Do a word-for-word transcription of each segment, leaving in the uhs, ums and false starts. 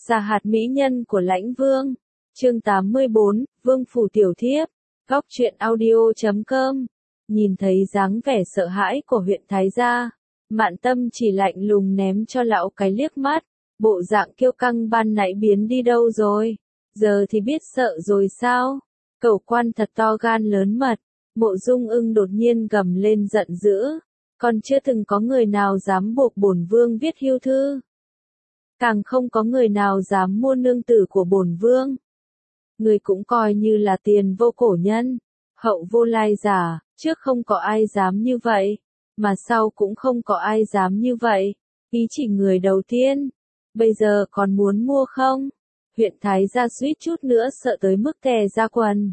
Giả hạt mỹ nhân của Lãnh Vương. Chương tám mươi bốn, Vương phủ tiểu thiếp. Góc truyện audio chấm com. Nhìn thấy dáng vẻ sợ hãi của huyện Thái gia, Mạn Tâm chỉ lạnh lùng ném cho lão cái liếc mắt, bộ dạng kiêu căng ban nãy biến đi đâu rồi, giờ thì biết sợ rồi sao? Cẩu quan thật to gan lớn mật. Mộ Dung Ưng đột nhiên gầm lên giận dữ, còn chưa từng có người nào dám buộc bổn vương viết hưu thư, càng không có người nào dám mua nương tử của bổn vương. Người cũng coi như là tiền vô cổ nhân, hậu vô lai giả, trước không có ai dám như vậy, mà sau cũng không có ai dám như vậy, ý chỉ người đầu tiên, bây giờ còn muốn mua không? Huyện Thái gia suýt chút nữa sợ tới mức tè ra quần.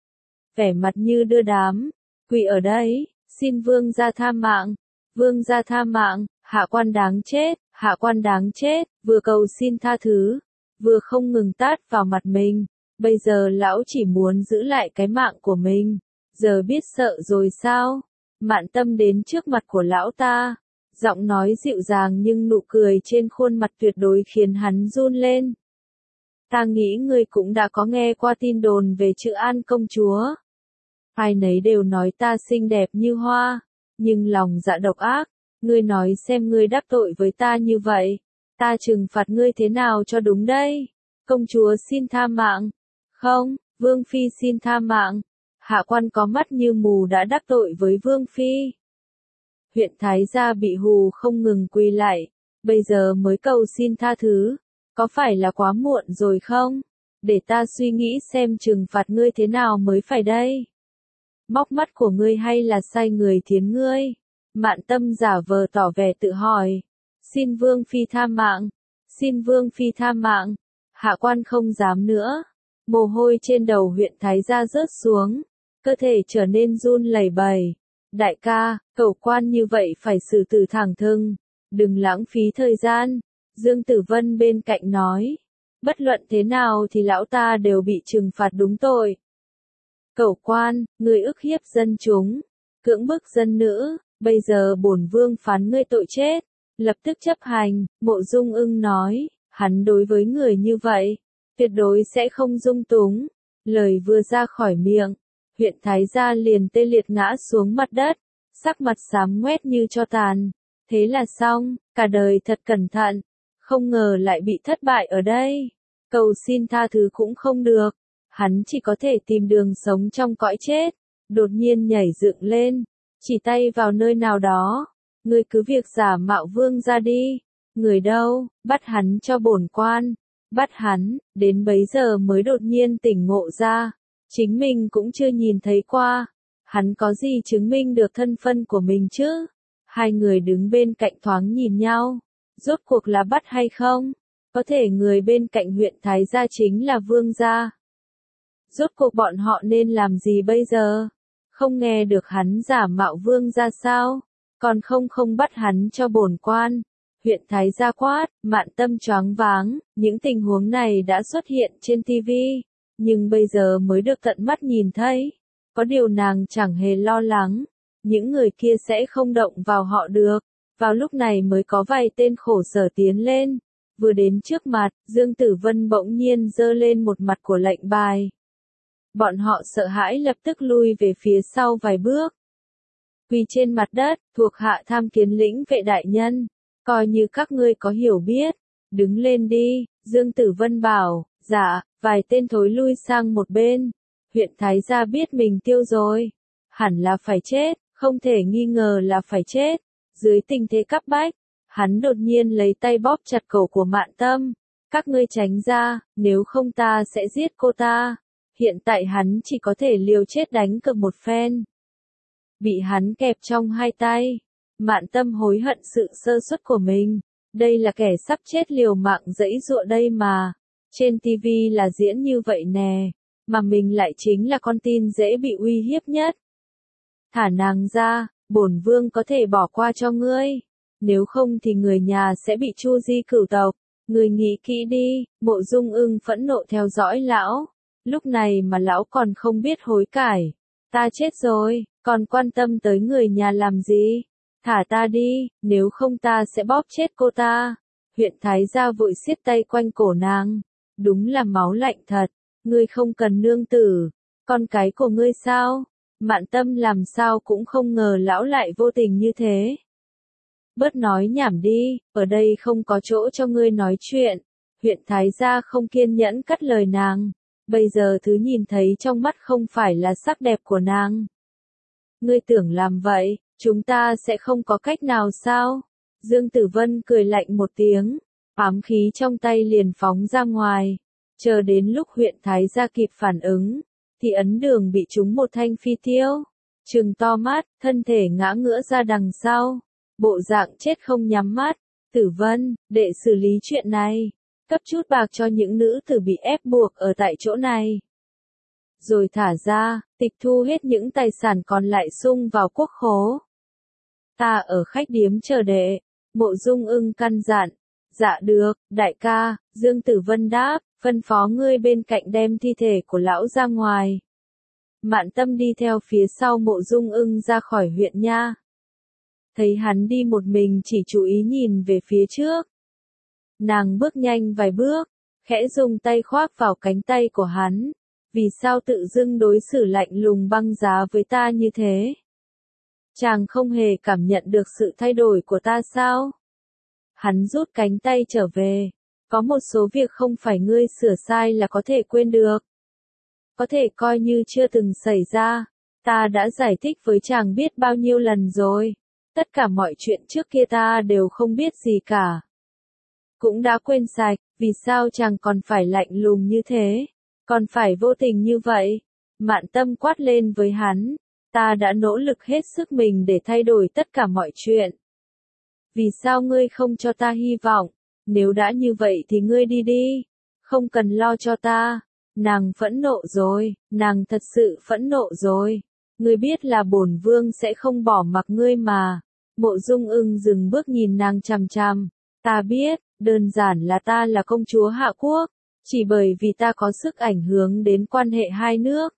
Vẻ mặt như đưa đám, quỳ ở đây, xin vương gia tha mạng, vương gia tha mạng, hạ quan đáng chết, hạ quan đáng chết, vừa cầu xin tha thứ, vừa không ngừng tát vào mặt mình, bây giờ lão chỉ muốn giữ lại cái mạng của mình, giờ biết sợ rồi sao? Mạn Tâm đến trước mặt của lão ta, giọng nói dịu dàng nhưng nụ cười trên khuôn mặt tuyệt đối khiến hắn run lên. Ta nghĩ ngươi cũng đã có nghe qua tin đồn về Chữ An công chúa. Ai nấy đều nói ta xinh đẹp như hoa, nhưng lòng dạ độc ác, ngươi nói xem ngươi đắc tội với ta như vậy, ta trừng phạt ngươi thế nào cho đúng đây? Công chúa xin tha mạng. Không, vương phi xin tha mạng. Hạ quan có mắt như mù đã đắc tội với vương phi. Huyện Thái gia bị hù không ngừng quỳ lại, bây giờ mới cầu xin tha thứ, có phải là quá muộn rồi không? Để ta suy nghĩ xem trừng phạt ngươi thế nào mới phải đây. Móc mắt của ngươi hay là sai người thiến ngươi? Mạn Tâm giả vờ tỏ vẻ tự hỏi. Xin vương phi tha mạng, xin vương phi tha mạng. Hạ quan không dám nữa. Mồ hôi trên đầu huyện Thái gia rớt xuống, cơ thể trở nên run lẩy bẩy. Đại ca, cẩu quan như vậy phải xử tử thẳng thừng, đừng lãng phí thời gian. Dương Tử Vân bên cạnh nói, bất luận thế nào thì lão ta đều bị trừng phạt đúng tội. Cẩu quan, ngươi ức hiếp dân chúng, cưỡng bức dân nữ, bây giờ bổn vương phán ngươi tội chết, lập tức chấp hành. Mộ Dung Ưng nói, hắn đối với người như vậy, tuyệt đối sẽ không dung túng. Lời vừa ra khỏi miệng, huyện Thái gia liền tê liệt ngã xuống mặt đất, sắc mặt xám ngoét như tro tàn. Thế là xong, cả đời thật cẩn thận, không ngờ lại bị thất bại ở đây. Cầu xin tha thứ cũng không được, hắn chỉ có thể tìm đường sống trong cõi chết. Đột nhiên nhảy dựng lên, chỉ tay vào nơi nào đó. Ngươi cứ việc giả mạo vương ra đi. Người đâu, bắt hắn cho bổn quan. Bắt hắn, đến bấy giờ mới đột nhiên tỉnh ngộ ra. Chính mình cũng chưa nhìn thấy qua. Hắn có gì chứng minh được thân phân của mình chứ? Hai người đứng bên cạnh thoáng nhìn nhau. Rốt cuộc là bắt hay không? Có thể người bên cạnh huyện Thái gia chính là vương gia. Rốt cuộc bọn họ nên làm gì bây giờ? Không nghe được hắn giả mạo vương gia sao? Còn không không bắt hắn cho bổn quan. Huyện Thái gia quát. Mạn Tâm choáng váng, những tình huống này đã xuất hiện trên ti vi, nhưng bây giờ mới được tận mắt nhìn thấy. Có điều nàng chẳng hề lo lắng, những người kia sẽ không động vào họ được. Vào lúc này mới có vài tên khổ sở tiến lên, vừa đến trước mặt, Dương Tử Vân bỗng nhiên giơ lên một mặt của lệnh bài. Bọn họ sợ hãi lập tức lui về phía sau vài bước. Quỳ trên mặt đất, thuộc hạ tham kiến lĩnh vệ đại nhân, coi như các ngươi có hiểu biết, đứng lên đi. Dương Tử Vân bảo, dạ. Vài tên thối lui sang một bên. Huyện Thái gia biết mình tiêu rồi, hẳn là phải chết, không thể nghi ngờ là phải chết. Dưới tình thế cấp bách, hắn đột nhiên lấy tay bóp chặt cổ của Mạn Tâm. Các ngươi tránh ra, nếu không ta sẽ giết cô ta. Hiện tại hắn chỉ có thể liều chết đánh cược một phen. Bị hắn kẹp trong hai tay, Mạn Tâm hối hận sự sơ suất của mình. Đây là kẻ sắp chết liều mạng giãy giụa đây mà. Trên ti vi là diễn như vậy nè, mà mình lại chính là con tin dễ bị uy hiếp nhất. Thả nàng ra, bổn vương có thể bỏ qua cho ngươi, nếu không thì người nhà sẽ bị chu di cửu tộc. Ngươi nghĩ kỹ đi. Mộ Dung Ưng phẫn nộ theo dõi lão, lúc này mà lão còn không biết hối cải. Ta chết rồi, còn quan tâm tới người nhà làm gì? Thả ta đi, nếu không ta sẽ bóp chết cô ta. Huyện Thái gia vội siết tay quanh cổ nàng. Đúng là máu lạnh thật, ngươi không cần nương tử, con cái của ngươi sao? Mạn Tâm làm sao cũng không ngờ lão lại vô tình như thế. Bớt nói nhảm đi, ở đây không có chỗ cho ngươi nói chuyện. Huyện Thái gia không kiên nhẫn cắt lời nàng. Bây giờ thứ nhìn thấy trong mắt không phải là sắc đẹp của nàng. Ngươi tưởng làm vậy, chúng ta sẽ không có cách nào sao? Dương Tử Vân cười lạnh một tiếng, ám khí trong tay liền phóng ra ngoài. Chờ đến lúc huyện Thái gia kịp phản ứng, thì ấn đường bị trúng một thanh phi tiêu. Trừng to mắt, thân thể ngã ngửa ra đằng sau. Bộ dạng chết không nhắm mắt. Tử Vân, để xử lý chuyện này. Cấp chút bạc cho những nữ tử bị ép buộc ở tại chỗ này. Rồi thả ra, tịch thu hết những tài sản còn lại sung vào quốc khố. Ta ở khách điếm chờ đệ. Mộ Dung Ưng căn dặn. Dạ được, đại ca, Dương Tử Vân đáp, phân phó ngươi bên cạnh đem thi thể của lão ra ngoài. Mạn Tâm đi theo phía sau Mộ Dung Ưng ra khỏi huyện nha. Thấy hắn đi một mình chỉ chú ý nhìn về phía trước. Nàng bước nhanh vài bước, khẽ dùng tay khoác vào cánh tay của hắn. Vì sao tự dưng đối xử lạnh lùng băng giá với ta như thế? Chàng không hề cảm nhận được sự thay đổi của ta sao? Hắn rút cánh tay trở về. Có một số việc không phải ngươi sửa sai là có thể quên được. Có thể coi như chưa từng xảy ra. Ta đã giải thích với chàng biết bao nhiêu lần rồi. Tất cả mọi chuyện trước kia ta đều không biết gì cả. Cũng đã quên sạch, vì sao chàng còn phải lạnh lùng như thế? Còn phải vô tình như vậy? Mạn Tâm quát lên với hắn. Ta đã nỗ lực hết sức mình để thay đổi tất cả mọi chuyện. Vì sao ngươi không cho ta hy vọng? Nếu đã như vậy thì ngươi đi đi. Không cần lo cho ta. Nàng phẫn nộ rồi, nàng thật sự phẫn nộ rồi. Ngươi biết là bổn vương sẽ không bỏ mặc ngươi mà. Mộ Dung Ưng dừng bước nhìn nàng chằm chằm. Ta biết, đơn giản là ta là công chúa Hạ Quốc. Chỉ bởi vì ta có sức ảnh hưởng đến quan hệ hai nước.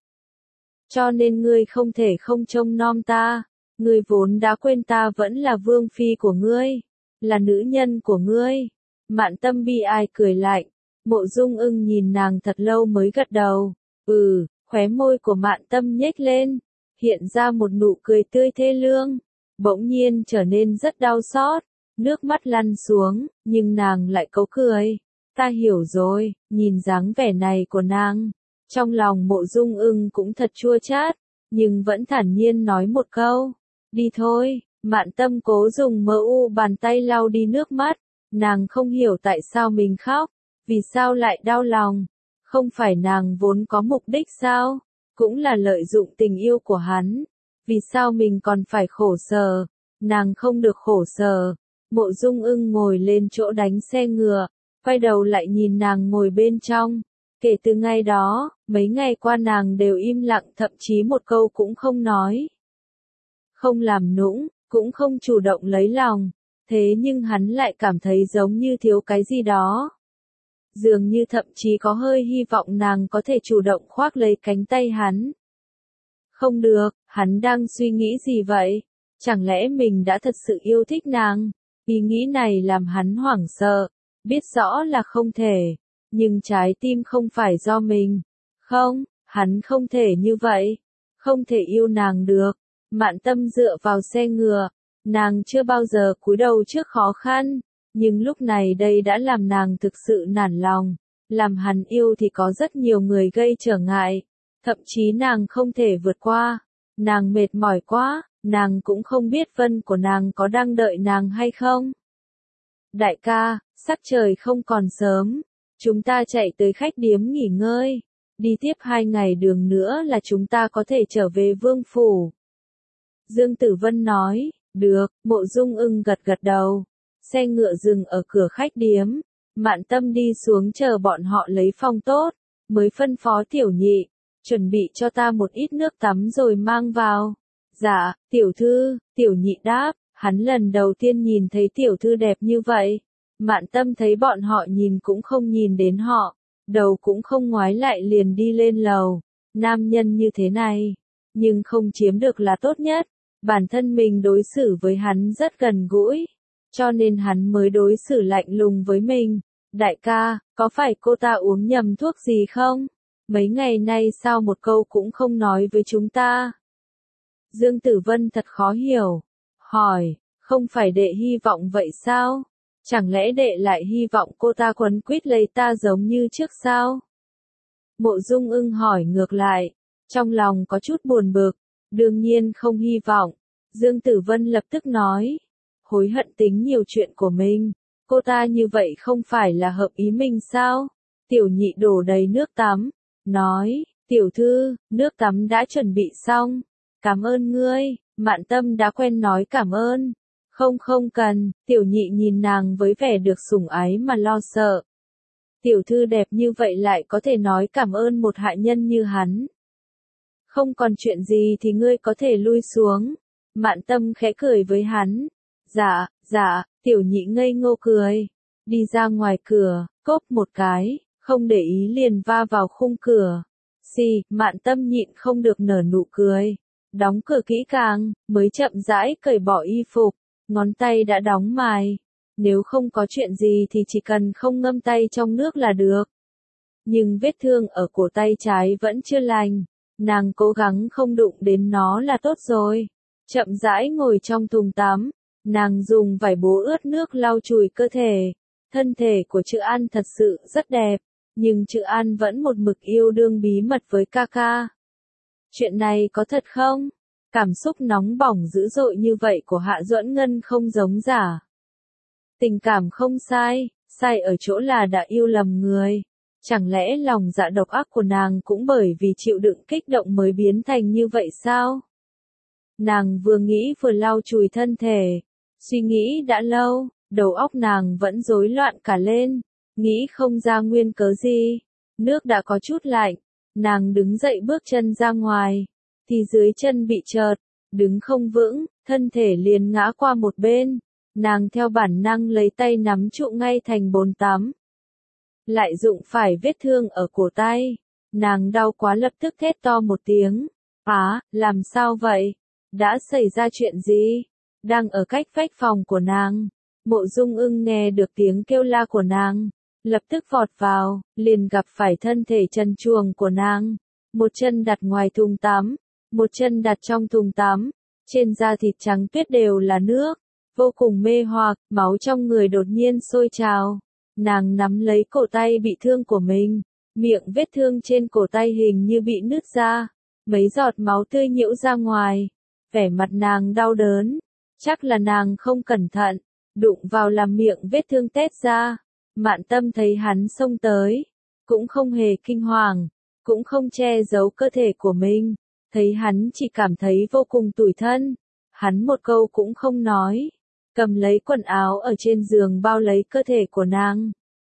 Cho nên ngươi không thể không trông nom ta. Ngươi vốn đã quên ta vẫn là vương phi của ngươi. Là nữ nhân của ngươi. Mạn Tâm bi ai cười lạnh. Mộ Dung Ưng nhìn nàng thật lâu mới gật đầu. Ừ, khóe môi của Mạn Tâm nhếch lên. Hiện ra một nụ cười tươi thê lương. Bỗng nhiên trở nên rất đau xót. Nước mắt lăn xuống, nhưng nàng lại cấu cười. Ta hiểu rồi, nhìn dáng vẻ này của nàng. Trong lòng Mộ Dung Ưng cũng thật chua chát, nhưng vẫn thản nhiên nói một câu. Đi thôi, Mạn Tâm cố dùng mờ u bàn tay lau đi nước mắt. Nàng không hiểu tại sao mình khóc, vì sao lại đau lòng. Không phải nàng vốn có mục đích sao? Cũng là lợi dụng tình yêu của hắn. Vì sao mình còn phải khổ sở? Nàng không được khổ sở. Mộ Dung Ưng ngồi lên chỗ đánh xe ngựa, quay đầu lại nhìn nàng ngồi bên trong. Kể từ ngày đó, mấy ngày qua nàng đều im lặng, thậm chí một câu cũng không nói. Không làm nũng, cũng không chủ động lấy lòng. Thế nhưng hắn lại cảm thấy giống như thiếu cái gì đó. Dường như thậm chí có hơi hy vọng nàng có thể chủ động khoác lấy cánh tay hắn. Không được, hắn đang suy nghĩ gì vậy? Chẳng lẽ mình đã thật sự yêu thích nàng? Ý nghĩ này làm hắn hoảng sợ. Biết rõ là không thể. Nhưng trái tim không phải do mình. Không, hắn không thể như vậy. Không thể yêu nàng được. Mạn Tâm dựa vào xe ngựa. Nàng chưa bao giờ cúi đầu trước khó khăn. Nhưng lúc này đây đã làm nàng thực sự nản lòng. Làm hắn yêu thì có rất nhiều người gây trở ngại. Thậm chí nàng không thể vượt qua. Nàng mệt mỏi quá. Nàng cũng không biết Vân của nàng có đang đợi nàng hay không. Đại ca, sắc trời không còn sớm. Chúng ta chạy tới khách điếm nghỉ ngơi. Đi tiếp hai ngày đường nữa là chúng ta có thể trở về vương phủ. Dương Tử Vân nói, được, Mộ Dung Ưng gật gật đầu. Xe ngựa dừng ở cửa khách điếm. Mạn Tâm đi xuống chờ bọn họ lấy phòng tốt. Mới phân phó Tiểu Nhị, chuẩn bị cho ta một ít nước tắm rồi mang vào. Dạ, tiểu thư, Tiểu Nhị đáp. Hắn lần đầu tiên nhìn thấy tiểu thư đẹp như vậy. Mạn Tâm thấy bọn họ nhìn cũng không nhìn đến họ. Đầu cũng không ngoái lại liền đi lên lầu. Nam nhân như thế này. Nhưng không chiếm được là tốt nhất. Bản thân mình đối xử với hắn rất gần gũi. cho nên hắn mới đối xử lạnh lùng với mình. Đại ca, có phải cô ta uống nhầm thuốc gì không? Mấy ngày nay sao một câu cũng không nói với chúng ta? Dương Tử Vân thật khó hiểu. Hỏi, không phải đệ hy vọng vậy sao? Chẳng lẽ đệ lại hy vọng cô ta quấn quýt lấy ta giống như trước sao? Mộ Dung Ưng hỏi ngược lại, trong lòng có chút buồn bực, đương nhiên không hy vọng. Dương Tử Vân lập tức nói, hối hận tính nhiều chuyện của mình, cô ta như vậy không phải là hợp ý mình sao? Tiểu nhị đổ đầy nước tắm, nói, tiểu thư, nước tắm đã chuẩn bị xong, cảm ơn ngươi. Mạn Tâm đã quen nói cảm ơn. Không không cần, tiểu nhị nhìn nàng với vẻ được sủng ái mà lo sợ. Tiểu thư đẹp như vậy lại có thể nói cảm ơn một hạ nhân như hắn. Không còn chuyện gì thì ngươi có thể lui xuống. Mạn Tâm khẽ cười với hắn. Dạ, dạ, tiểu nhị ngây ngô cười. Đi ra ngoài cửa, cốp một cái, không để ý liền va vào khung cửa. Xì, Mạn Tâm nhịn không được nở nụ cười. Đóng cửa kỹ càng, mới chậm rãi cởi bỏ y phục, ngón tay đã đóng mài. Nếu không có chuyện gì thì chỉ cần không ngâm tay trong nước là được. Nhưng vết thương ở cổ tay trái vẫn chưa lành, nàng cố gắng không đụng đến nó là tốt rồi. Chậm rãi ngồi trong thùng tắm, nàng dùng vải bố ướt nước lau chùi cơ thể. Thân thể của Trự An thật sự rất đẹp, nhưng Trự An vẫn một mực yêu đương bí mật với ca ca. Chuyện này có thật không? Cảm xúc nóng bỏng dữ dội như vậy của Hạ Duẫn Ngân không giống giả. Tình cảm không sai, sai ở chỗ là đã yêu lầm người. Chẳng lẽ lòng dạ độc ác của nàng cũng bởi vì chịu đựng kích động mới biến thành như vậy sao? Nàng vừa nghĩ vừa lau chùi thân thể, suy nghĩ đã lâu, đầu óc nàng vẫn rối loạn cả lên, nghĩ không ra nguyên cớ gì. Nước đã có chút lạnh, nàng đứng dậy bước chân ra ngoài, thì dưới chân bị trợt, đứng không vững, thân thể liền ngã qua một bên. Nàng theo bản năng lấy tay nắm trụ ngay thành bồn tắm. Lại dụng phải vết thương ở cổ tay. Nàng đau quá lập tức thét to một tiếng. Á, làm sao vậy? Đã xảy ra chuyện gì? Đang ở cách vách phòng của nàng. Mộ Dung Ưng nghe được tiếng kêu la của nàng, lập tức vọt vào, liền gặp phải thân thể trần truồng của nàng. Một chân đặt ngoài thùng tắm, một chân đặt trong thùng tắm. Trên da thịt trắng tuyết đều là nước. Vô cùng mê hoặc, máu trong người đột nhiên sôi trào. Nàng nắm lấy cổ tay bị thương của mình, miệng vết thương trên cổ tay hình như bị nứt ra, mấy giọt máu tươi nhiễu ra ngoài. Vẻ mặt nàng đau đớn, chắc là nàng không cẩn thận, đụng vào làm miệng vết thương tét ra. Mạn Tâm thấy hắn xông tới, cũng không hề kinh hoàng, cũng không che giấu cơ thể của mình, thấy hắn chỉ cảm thấy vô cùng tủi thân. Hắn một câu cũng không nói, cầm lấy quần áo ở trên giường bao lấy cơ thể của nàng.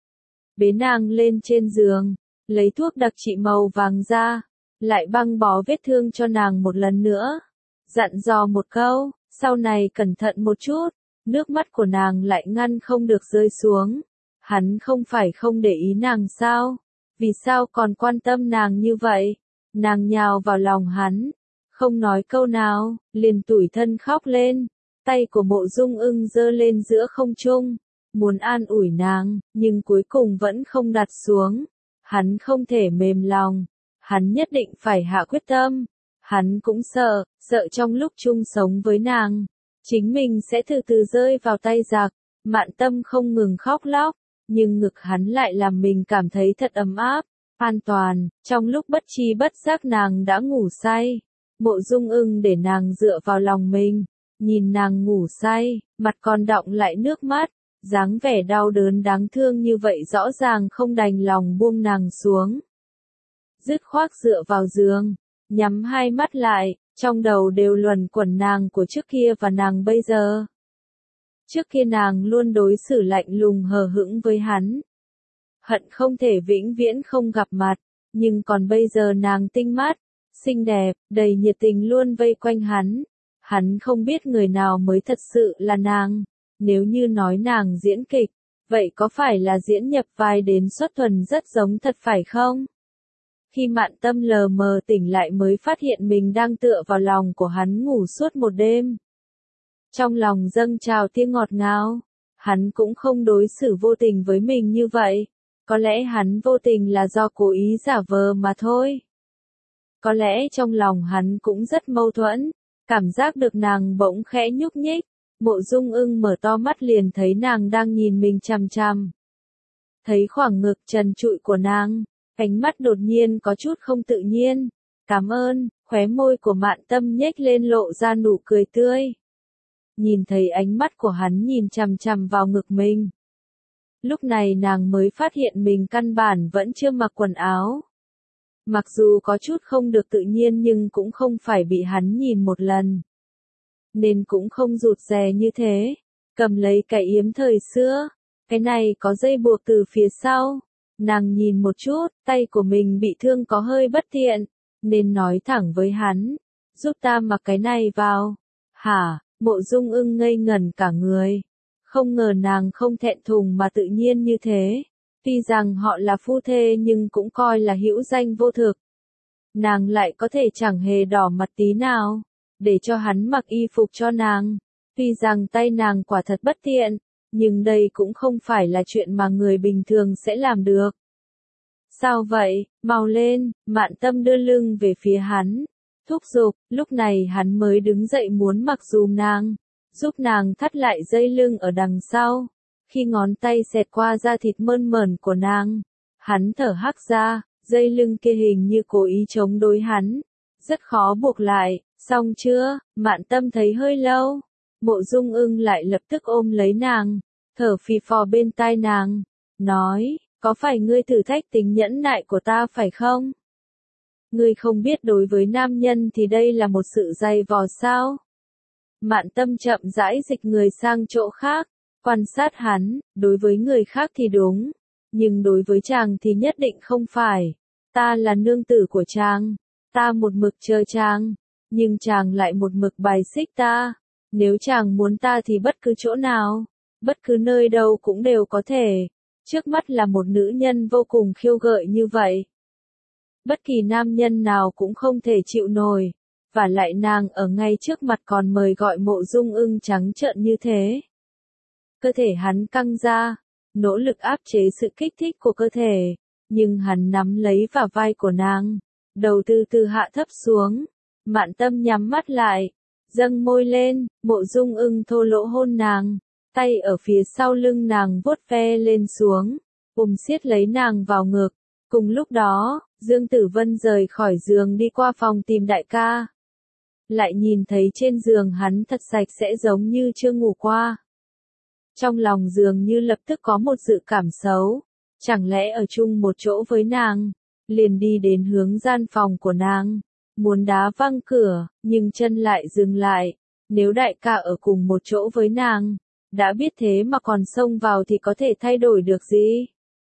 Bế nàng lên trên giường, lấy thuốc đặc trị màu vàng ra, lại băng bó vết thương cho nàng một lần nữa. Dặn dò một câu, sau này cẩn thận một chút, nước mắt của nàng lại ngăn không được rơi xuống. Hắn không phải không để ý nàng sao? Vì sao còn quan tâm nàng như vậy? Nàng nhào vào lòng hắn, không nói câu nào, liền tủi thân khóc lên. Tay của Mộ Dung Ưng giơ lên giữa không trung, muốn an ủi nàng, nhưng cuối cùng vẫn không đặt xuống. Hắn không thể mềm lòng, hắn nhất định phải hạ quyết tâm. Hắn cũng sợ, sợ trong lúc chung sống với nàng, chính mình sẽ từ từ rơi vào tay giặc. Mạn Tâm không ngừng khóc lóc, nhưng ngực hắn lại làm mình cảm thấy thật ấm áp, an toàn. Trong lúc bất tri bất giác nàng đã ngủ say. Mộ Dung Ưng để nàng dựa vào lòng mình, nhìn nàng ngủ say, mặt còn đọng lại nước mắt, dáng vẻ đau đớn đáng thương như vậy rõ ràng không đành lòng buông nàng xuống. Dứt khoát dựa vào giường, nhắm hai mắt lại, trong đầu đều luẩn quẩn nàng của trước kia và nàng bây giờ. Trước kia nàng luôn đối xử lạnh lùng hờ hững với hắn, hận không thể vĩnh viễn không gặp mặt, nhưng còn bây giờ nàng tinh mắt, xinh đẹp, đầy nhiệt tình luôn vây quanh hắn. Hắn không biết người nào mới thật sự là nàng. Nếu như nói nàng diễn kịch, vậy có phải là diễn nhập vai đến xuất thuần rất giống thật phải không? Khi Mạn Tâm lờ mờ tỉnh lại mới phát hiện mình đang tựa vào lòng của hắn ngủ suốt một đêm. Trong lòng dâng trào tia ngọt ngào, hắn cũng không đối xử vô tình với mình như vậy. Có lẽ hắn vô tình là do cố ý giả vờ mà thôi. Có lẽ trong lòng hắn cũng rất mâu thuẫn, cảm giác được nàng bỗng khẽ nhúc nhích. Mộ Dung Ưng mở to mắt liền thấy nàng đang nhìn mình chằm chằm. Thấy khoảng ngực trần trụi của nàng, ánh mắt đột nhiên có chút không tự nhiên. Cảm ơn, khóe môi của Mạn Tâm nhếch lên lộ ra nụ cười tươi. Nhìn thấy ánh mắt của hắn nhìn chằm chằm vào ngực mình. Lúc này nàng mới phát hiện mình căn bản vẫn chưa mặc quần áo. Mặc dù có chút không được tự nhiên nhưng cũng không phải bị hắn nhìn một lần. Nên cũng không rụt rè như thế. Cầm lấy cái yếm thời xưa. Cái này có dây buộc từ phía sau. Nàng nhìn một chút, tay của mình bị thương có hơi bất tiện. Nên nói thẳng với hắn. Giúp ta mặc cái này vào. Hả, Mộ Dung Ưng ngây ngẩn cả người. Không ngờ nàng không thẹn thùng mà tự nhiên như thế. Tuy rằng họ là phu thê nhưng cũng coi là hữu danh vô thực. Nàng lại có thể chẳng hề đỏ mặt tí nào. Để cho hắn mặc y phục cho nàng. Tuy rằng tay nàng quả thật bất tiện. Nhưng đây cũng không phải là chuyện mà người bình thường sẽ làm được. Sao vậy, mau lên, Mạn Tâm đưa lưng về phía hắn. Thúc giục, lúc này hắn mới đứng dậy muốn mặc dùm nàng. Giúp nàng thắt lại dây lưng ở đằng sau. Khi ngón tay xẹt qua da thịt mơn mởn của nàng, hắn thở hắt ra, dây lưng kia hình như cố ý chống đối hắn. Rất khó buộc lại, xong chưa, Mạn Tâm thấy hơi lâu. Mộ Dung Ưng lại lập tức ôm lấy nàng, thở phì phò bên tai nàng, nói, có phải ngươi thử thách tính nhẫn nại của ta phải không? Ngươi không biết đối với nam nhân thì đây là một sự dày vò sao? Mạn Tâm chậm rãi dịch người sang chỗ khác, quan sát hắn, đối với người khác thì đúng, nhưng đối với chàng thì nhất định không phải. Ta là nương tử của chàng, ta một mực chờ chàng, nhưng chàng lại một mực bài xích ta. Nếu chàng muốn ta thì bất cứ chỗ nào, bất cứ nơi đâu cũng đều có thể. Trước mắt là một nữ nhân vô cùng khiêu gợi như vậy. Bất kỳ nam nhân nào cũng không thể chịu nổi. Và lại nàng ở ngay trước mặt còn mời gọi Mộ Dung Ưng trắng trợn như thế. Cơ thể hắn căng ra, nỗ lực áp chế sự kích thích của cơ thể, nhưng hắn nắm lấy vào vai của nàng, đầu từ từ hạ thấp xuống. Mạn Tâm nhắm mắt lại, dâng môi lên, Mộ Dung Ưng thô lỗ hôn nàng, tay ở phía sau lưng nàng vuốt ve lên xuống, ôm siết lấy nàng vào ngực. Cùng lúc đó, Dương Tử Vân rời khỏi giường đi qua phòng tìm đại ca. Lại nhìn thấy trên giường hắn thật sạch sẽ giống như chưa ngủ qua. Trong lòng dường như lập tức có một dự cảm xấu, chẳng lẽ ở chung một chỗ với nàng, liền đi đến hướng gian phòng của nàng, muốn đá văng cửa, nhưng chân lại dừng lại, nếu đại ca ở cùng một chỗ với nàng, đã biết thế mà còn xông vào thì có thể thay đổi được gì?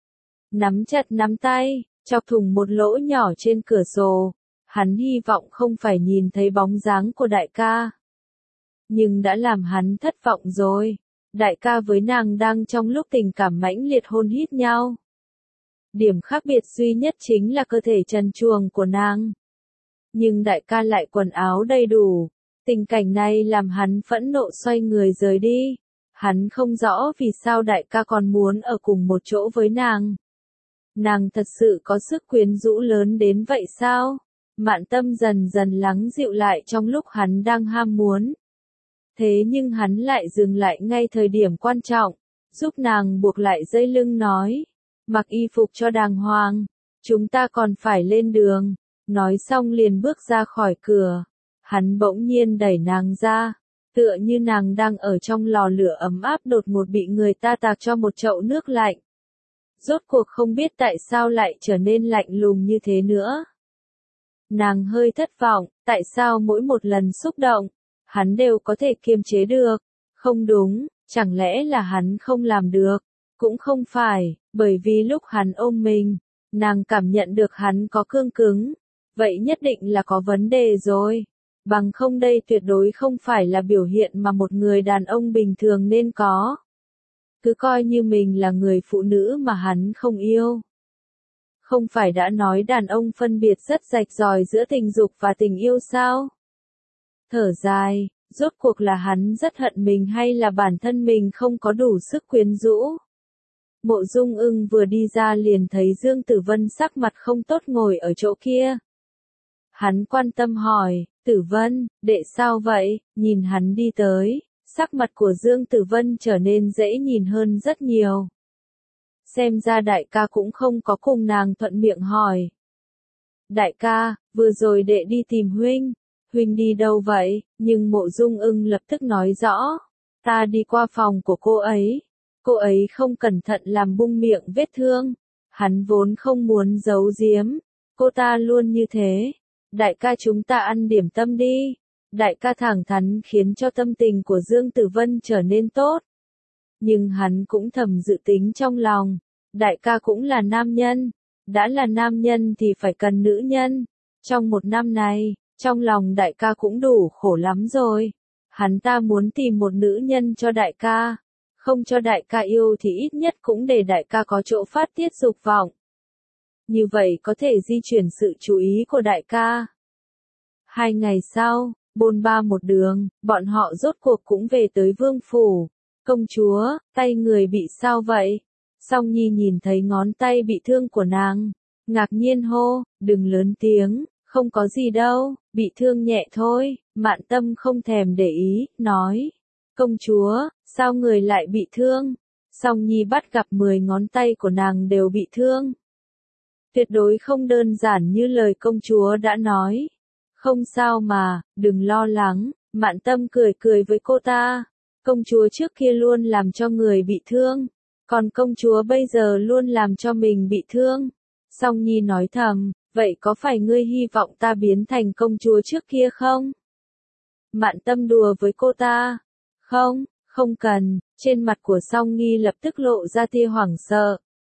Nắm chặt nắm tay, chọc thủng một lỗ nhỏ trên cửa sổ. Hắn hy vọng không phải nhìn thấy bóng dáng của đại ca. Nhưng đã làm hắn thất vọng rồi. Đại ca với nàng đang trong lúc tình cảm mãnh liệt hôn hít nhau. Điểm khác biệt duy nhất chính là cơ thể trần truồng của nàng. Nhưng đại ca lại quần áo đầy đủ. Tình cảnh này làm hắn phẫn nộ xoay người rời đi. Hắn không rõ vì sao đại ca còn muốn ở cùng một chỗ với nàng. Nàng thật sự có sức quyến rũ lớn đến vậy sao? Mạn Tâm dần dần lắng dịu lại trong lúc hắn đang ham muốn. Thế nhưng hắn lại dừng lại ngay thời điểm quan trọng, giúp nàng buộc lại dây lưng nói, mặc y phục cho đàng hoàng, chúng ta còn phải lên đường. Nói xong liền bước ra khỏi cửa, hắn bỗng nhiên đẩy nàng ra, tựa như nàng đang ở trong lò lửa ấm áp đột ngột bị người ta tạt cho một chậu nước lạnh. Rốt cuộc không biết tại sao lại trở nên lạnh lùng như thế nữa. Nàng hơi thất vọng, tại sao mỗi một lần xúc động, hắn đều có thể kiềm chế được. Không đúng, chẳng lẽ là hắn không làm được? Cũng không phải, bởi vì lúc hắn ôm mình, nàng cảm nhận được hắn có cương cứng. Vậy nhất định là có vấn đề rồi. Bằng không đây tuyệt đối không phải là biểu hiện mà một người đàn ông bình thường nên có. Cứ coi như mình là người phụ nữ mà hắn không yêu. Không phải đã nói đàn ông phân biệt rất rạch ròi giữa tình dục và tình yêu sao? Thở dài, Rốt cuộc là hắn rất hận mình hay là bản thân mình không có đủ sức quyến rũ? Mộ Dung Ưng vừa đi ra liền thấy Dương Tử Vân sắc mặt không tốt ngồi ở chỗ kia. Hắn quan tâm hỏi, Tử Vân, đệ sao vậy? Nhìn hắn đi tới, sắc mặt của Dương Tử Vân trở nên dễ nhìn hơn rất nhiều. Xem ra đại ca cũng không có cùng nàng thuận miệng hỏi. Đại ca, vừa rồi đệ đi tìm huynh. Huynh đi đâu vậy? Nhưng Mộ Dung Ưng lập tức nói rõ. Ta đi qua phòng của cô ấy. Cô ấy không cẩn thận làm bung miệng vết thương. Hắn vốn không muốn giấu giếm. Cô ta luôn như thế. Đại ca chúng ta ăn điểm tâm đi. Đại ca thẳng thắn khiến cho tâm tình của Dương Tử Vân trở nên tốt. Nhưng hắn cũng thầm dự tính trong lòng. Đại ca cũng là nam nhân. Đã là nam nhân thì phải cần nữ nhân. Trong một năm này, trong lòng đại ca cũng đủ khổ lắm rồi. Hắn ta muốn tìm một nữ nhân cho đại ca. Không cho đại ca yêu thì ít nhất cũng để đại ca có chỗ phát tiết dục vọng. Như vậy có thể di chuyển sự chú ý của đại ca. Hai ngày sau, bôn ba một đường, bọn họ rốt cuộc cũng về tới vương phủ. Công chúa, tay người bị sao vậy? Song Nhi nhìn thấy ngón tay bị thương của nàng. Ngạc nhiên hô, đừng lớn tiếng, không có gì đâu, bị thương nhẹ thôi. Mạn Tâm không thèm để ý, nói. Công chúa, sao người lại bị thương? Song Nhi bắt gặp mười ngón tay của nàng đều bị thương. Tuyệt đối không đơn giản như lời công chúa đã nói. Không sao mà, đừng lo lắng, Mạn Tâm cười cười với cô ta. Công chúa trước kia luôn làm cho người bị thương, còn công chúa bây giờ luôn làm cho mình bị thương. Song Nhi nói thầm, vậy có phải ngươi hy vọng ta biến thành công chúa trước kia không? Mạn Tâm đùa với cô ta. Không, không cần, trên mặt của Song Nhi lập tức lộ ra tia hoảng sợ.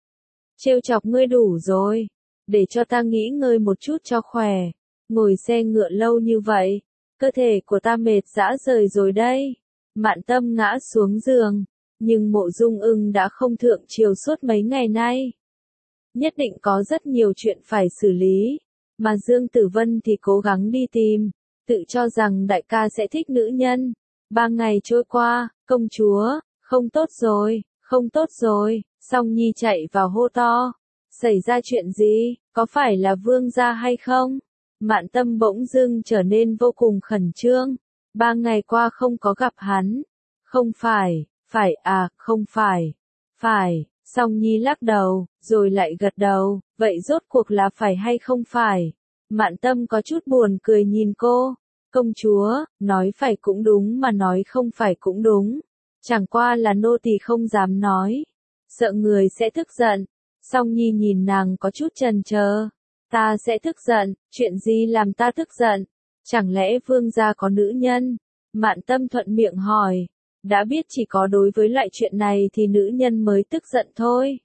Trêu chọc ngươi đủ rồi, để cho ta nghỉ ngơi một chút cho khỏe. Ngồi xe ngựa lâu như vậy, cơ thể của ta mệt rã rời rồi đây. Mạn Tâm ngã xuống giường, nhưng Mộ Dung Ưng đã không thượng triều suốt mấy ngày nay. Nhất định có rất nhiều chuyện phải xử lý, mà Dương Tử Vân thì cố gắng đi tìm, tự cho rằng đại ca sẽ thích nữ nhân. Ba ngày trôi qua, công chúa, không tốt rồi, không tốt rồi, Song Nhi chạy vào hô to. Xảy ra chuyện gì, có phải là vương gia hay không? Mạn Tâm bỗng dưng trở nên vô cùng khẩn trương. Ba ngày qua không có gặp hắn. Không phải, phải à, không phải, phải. Song Nhi lắc đầu, rồi lại gật đầu, vậy rốt cuộc là phải hay không phải? Mạn Tâm có chút buồn cười nhìn cô. Công chúa, nói phải cũng đúng mà nói không phải cũng đúng. Chẳng qua là nô tỳ không dám nói. Sợ người sẽ tức giận. Song Nhi nhìn nàng có chút chần chờ. Ta sẽ tức giận, chuyện gì làm ta tức giận? Chẳng lẽ vương gia có nữ nhân? Mạn Tâm thuận miệng hỏi. Đã biết chỉ có đối với loại chuyện này thì nữ nhân mới tức giận thôi.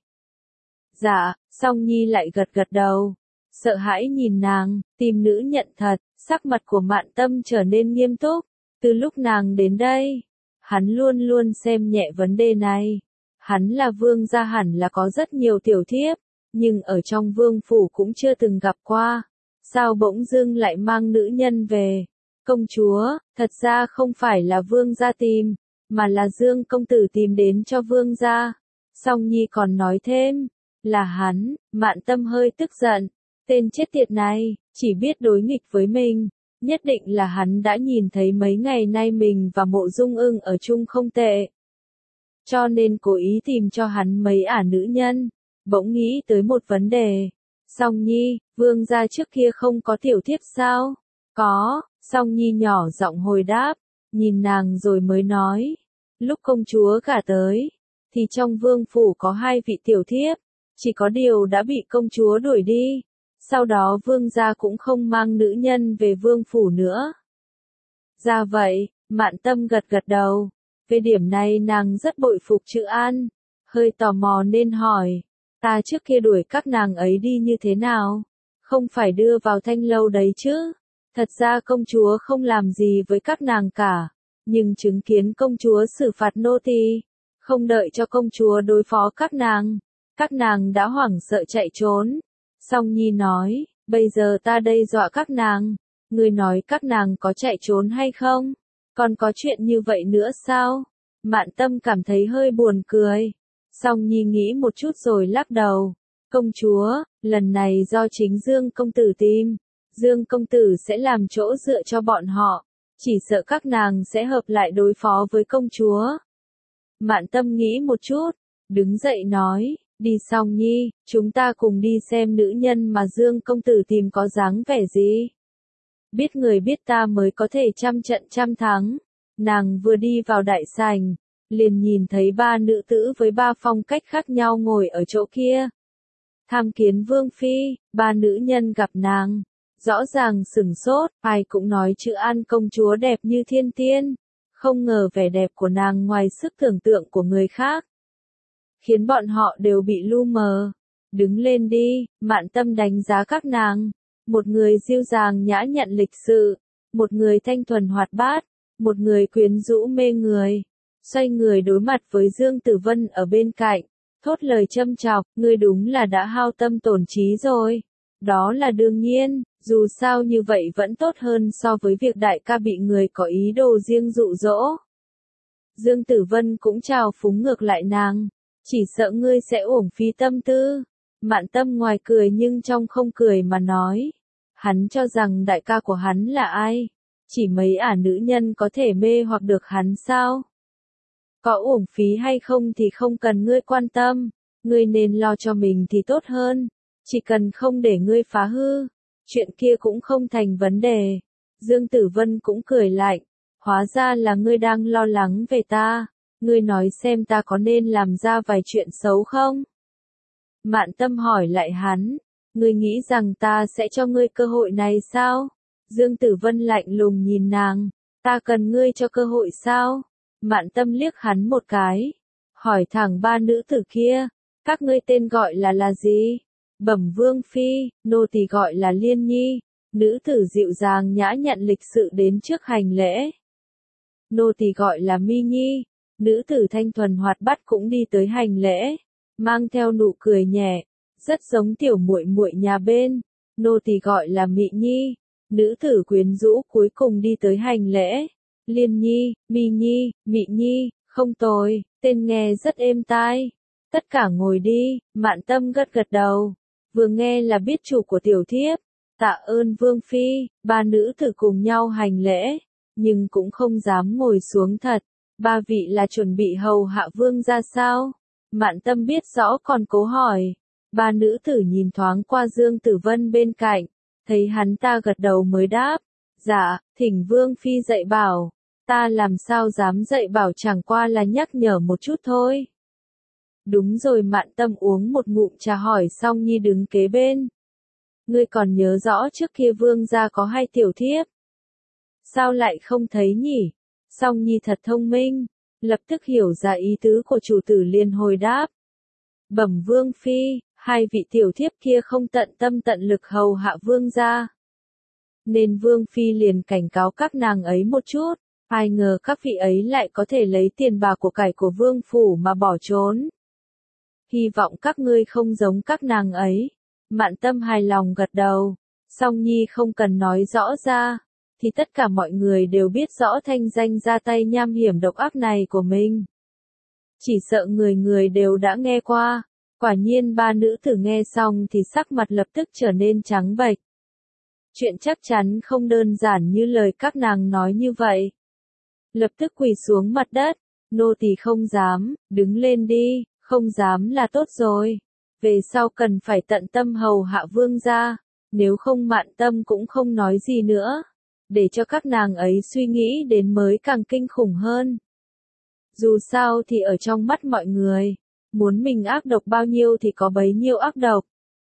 Dạ, Song Nhi lại gật gật đầu. Sợ hãi nhìn nàng, tìm nữ nhận thật, sắc mặt của Mạn Tâm trở nên nghiêm túc. Từ lúc nàng đến đây, hắn luôn luôn xem nhẹ vấn đề này. Hắn là vương gia hẳn là có rất nhiều tiểu thiếp, nhưng ở trong vương phủ cũng chưa từng gặp qua. Sao bỗng dưng lại mang nữ nhân về? Công chúa, thật ra không phải là vương gia tìm, mà là Dương công tử tìm đến cho vương gia. Song Nhi còn nói thêm, là hắn. Mạn Tâm hơi tức giận. Tên chết tiệt này, chỉ biết đối nghịch với mình. Nhất định là hắn đã nhìn thấy mấy ngày nay mình và Mộ Dung Ưng ở chung không tệ, cho nên cố ý tìm cho hắn mấy ả nữ nhân. Bỗng nghĩ tới một vấn đề. Song Nhi, vương gia trước kia không có tiểu thiếp sao? Có. Song Nhi nhỏ giọng hồi đáp, nhìn nàng rồi mới nói. Lúc công chúa gả tới, thì trong vương phủ có hai vị tiểu thiếp, chỉ có điều đã bị công chúa đuổi đi. Sau đó vương gia cũng không mang nữ nhân về vương phủ nữa. Ra vậy, Mạn Tâm gật gật đầu. Về điểm này nàng rất bội phục Trữ An. Hơi tò mò nên hỏi. Ta trước kia đuổi các nàng ấy đi như thế nào? Không phải đưa vào thanh lâu đấy chứ? Thật ra công chúa không làm gì với các nàng cả. Nhưng chứng kiến công chúa xử phạt nô tỳ, không đợi cho công chúa đối phó các nàng, các nàng đã hoảng sợ chạy trốn. Song Nhi nói, bây giờ ta đây dọa các nàng. Ngươi nói các nàng có chạy trốn hay không? Còn có chuyện như vậy nữa sao? Mạn Tâm cảm thấy hơi buồn cười. Song Nhi nghĩ một chút rồi lắc đầu. Công chúa, lần này do chính Dương công tử tìm. Dương công tử sẽ làm chỗ dựa cho bọn họ. Chỉ sợ các nàng sẽ hợp lại đối phó với công chúa. Mạn Tâm nghĩ một chút, đứng dậy nói, đi Song Nhi, chúng ta cùng đi xem nữ nhân mà Dương công tử tìm có dáng vẻ gì. Biết người biết ta mới có thể trăm trận trăm thắng. Nàng vừa đi vào đại sảnh, liền nhìn thấy ba nữ tử với ba phong cách khác nhau ngồi ở chỗ kia. Tham kiến Vương Phi, ba nữ nhân gặp nàng, rõ ràng sửng sốt, ai cũng nói chữ An công chúa đẹp như thiên tiên, không ngờ vẻ đẹp của nàng ngoài sức tưởng tượng của người khác. Khiến bọn họ đều bị lu mờ. Đứng lên đi, Mạn Tâm đánh giá các nàng. Một người dịu dàng nhã nhặn lịch sự, một người thanh thuần hoạt bát, một người quyến rũ mê người. Xoay người đối mặt với Dương Tử Vân ở bên cạnh, thốt lời châm chọc, ngươi đúng là đã hao tâm tổn trí rồi. Đó là đương nhiên, dù sao như vậy vẫn tốt hơn so với việc đại ca bị người có ý đồ riêng dụ dỗ. Dương Tử Vân cũng chào phúng ngược lại nàng, chỉ sợ ngươi sẽ uổng phí tâm tư. Mạn Tâm ngoài cười nhưng trong không cười mà nói, hắn cho rằng đại ca của hắn là ai? Chỉ mấy ả nữ nhân có thể mê hoặc được hắn sao? Có uổng phí hay không thì không cần ngươi quan tâm, ngươi nên lo cho mình thì tốt hơn, chỉ cần không để ngươi phá hư, chuyện kia cũng không thành vấn đề. Dương Tử Vân cũng cười lạnh, hóa ra là ngươi đang lo lắng về ta, ngươi nói xem ta có nên làm ra vài chuyện xấu không? Mạn Tâm hỏi lại hắn, ngươi nghĩ rằng ta sẽ cho ngươi cơ hội này sao? Dương Tử Vân lạnh lùng nhìn nàng, ta cần ngươi cho cơ hội sao? Mạn Tâm liếc hắn một cái, hỏi thẳng ba nữ tử kia, các ngươi tên gọi là là gì? Bẩm Vương Phi, nô tỳ gọi là Liên Nhi. Nữ tử dịu dàng nhã nhặn lịch sự đến trước hành lễ. Nô tỳ gọi là Mi Nhi. Nữ tử thanh thuần hoạt bát cũng đi tới hành lễ, mang theo nụ cười nhẹ, rất giống tiểu muội muội nhà bên. Nô tỳ gọi là Mị Nhi. Nữ tử quyến rũ cuối cùng đi tới hành lễ. Liên Nhi, Mi Nhi, Mị Nhi, không tồi, tên nghe rất êm tai. Tất cả ngồi đi. Mạn Tâm gật gật đầu, vừa nghe là biết chủ của tiểu thiếp. Tạ ơn Vương Phi. Ba nữ tử cùng nhau hành lễ, nhưng cũng không dám ngồi xuống thật. Ba vị là chuẩn bị hầu hạ vương ra sao? Mạn Tâm biết rõ còn cố hỏi. Ba nữ tử nhìn thoáng qua Dương Tử Vân bên cạnh, thấy hắn ta gật đầu mới đáp, dạ, thỉnh Vương Phi dạy bảo. Ta làm sao dám dạy bảo, chẳng qua là nhắc nhở một chút thôi. Đúng rồi. Mạn Tâm uống một ngụm trà hỏi Song Nhi đứng kế bên. Ngươi còn nhớ rõ trước kia vương gia có hai tiểu thiếp? Sao lại không thấy nhỉ? Song Nhi thật thông minh, lập tức hiểu ra ý tứ của chủ tử liền hồi đáp. Bẩm Vương Phi, hai vị tiểu thiếp kia không tận tâm tận lực hầu hạ vương gia, nên Vương Phi liền cảnh cáo các nàng ấy một chút. Ai ngờ các vị ấy lại có thể lấy tiền bạc của cải của vương phủ mà bỏ trốn. Hy vọng các ngươi không giống các nàng ấy. Mạn Tâm hài lòng gật đầu. Song Nhi không cần nói rõ ra, thì tất cả mọi người đều biết rõ thanh danh ra tay nham hiểm độc ác này của mình. Chỉ sợ người người đều đã nghe qua. Quả nhiên ba nữ tử nghe xong thì sắc mặt lập tức trở nên trắng bệch. Chuyện chắc chắn không đơn giản như lời các nàng nói như vậy. Lập tức quỳ xuống mặt đất. Nô tỳ không dám. Đứng lên đi. Không dám là tốt rồi. Về sau cần phải tận tâm hầu hạ vương gia. Nếu không Mạn Tâm cũng không nói gì nữa. Để cho các nàng ấy suy nghĩ đến mới càng kinh khủng hơn. Dù sao thì ở trong mắt mọi người, muốn mình ác độc bao nhiêu thì có bấy nhiêu ác độc.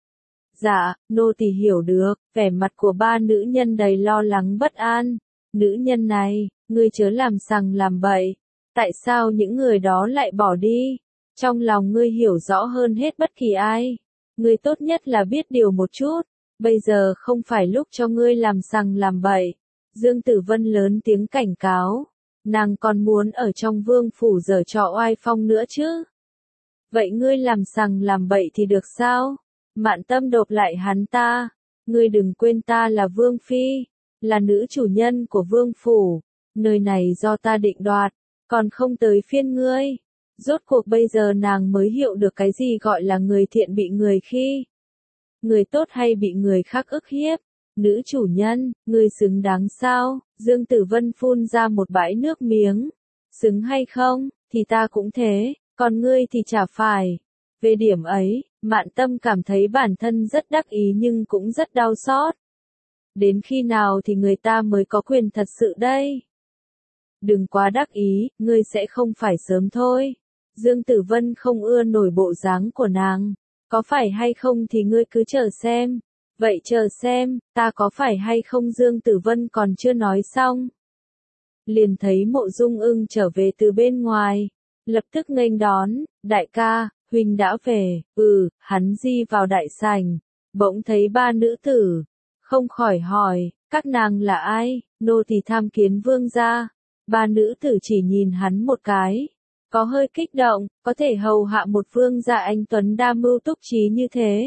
Dạ, nô tỳ hiểu được. Vẻ mặt của ba nữ nhân đầy lo lắng bất an. Nữ nhân này, ngươi chớ làm sằng làm bậy. Tại sao những người đó lại bỏ đi? Trong lòng ngươi hiểu rõ hơn hết bất kỳ ai. Ngươi tốt nhất là biết điều một chút. Bây giờ không phải lúc cho ngươi làm sằng làm bậy. Dương Tử Vân lớn tiếng cảnh cáo. Nàng còn muốn ở trong vương phủ giở trò oai phong nữa chứ. Vậy ngươi làm sằng làm bậy thì được sao? Mạn Tâm đột lại hắn ta. Ngươi đừng quên ta là Vương Phi, là nữ chủ nhân của vương phủ. Nơi này do ta định đoạt, còn không tới phiên ngươi. Rốt cuộc bây giờ nàng mới hiểu được cái gì gọi là người thiện bị người khi. Người tốt hay bị người khác ức hiếp. Nữ chủ nhân, ngươi xứng đáng sao? Dương Tử Vân phun ra một bãi nước miếng. Xứng hay không, thì ta cũng thế, còn ngươi thì chả phải. Về điểm ấy, Mạn Tâm cảm thấy bản thân rất đắc ý nhưng cũng rất đau xót. Đến khi nào thì người ta mới có quyền thật sự đây? Đừng quá đắc ý, ngươi sẽ không phải sớm thôi. Dương Tử Vân không ưa nổi bộ dáng của nàng. Có phải hay không thì ngươi cứ chờ xem. Vậy chờ xem, ta có phải hay không? Dương Tử Vân còn chưa nói xong. Liền thấy Mộ Dung Ưng trở về từ bên ngoài. Lập tức nghênh đón, đại ca, huynh đã về. Ừ, hắn di vào đại sảnh. Bỗng thấy ba nữ tử. Không khỏi hỏi, các nàng là ai? Nô tỳ tham kiến vương gia. Ba nữ tử chỉ nhìn hắn một cái. Có hơi kích động, có thể hầu hạ một vương gia anh tuấn đa mưu túc trí như thế.